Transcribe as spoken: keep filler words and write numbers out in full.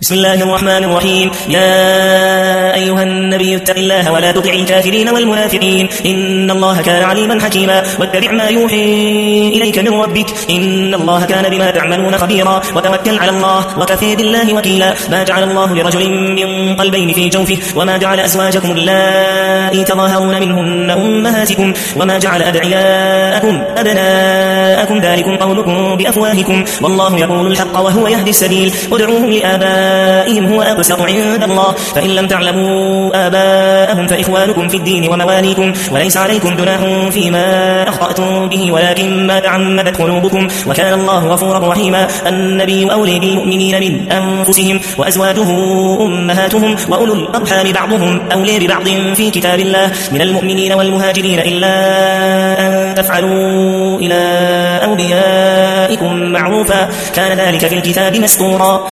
بسم الله الرحمن الرحيم. يا أيها النبي اتق الله ولا تطع الكافرين والمنافقين إن الله كان عليما حكيما واتبع ما يوحي إليك من ربك إن الله كان بما تعملون خبيرا وتوكل على الله وكفى بالله وكيلا. ما جعل الله لرجل من قلبين في جوفه وما جعل أزواجكم اللائي تظاهرون منهن أمهاتكم وما جعل أدعياءكم أبناءكم ذلكم قولكم بأفواهكم والله يقول الحق وهو يهدي السبيل ادعوهم لآبائهم هو أقسط عند الله فإن لم تعلموا آباءهم فإخوانكم في الدين ومواليكم وليس عليكم جناح فيما أخطأتم به ولكن ما تعمدت قلوبكم وكان الله غفورا رحيما. النبي أولي بالمؤمنين من أنفسهم وأزواجه أمهاتهم وأولو الأرحام بعضهم أولي ببعض في كتاب الله من المؤمنين والمهاجرين إلا أن تفعلوا إلى أوليائكم معروفا كان ذلك في الكتاب مسطورا.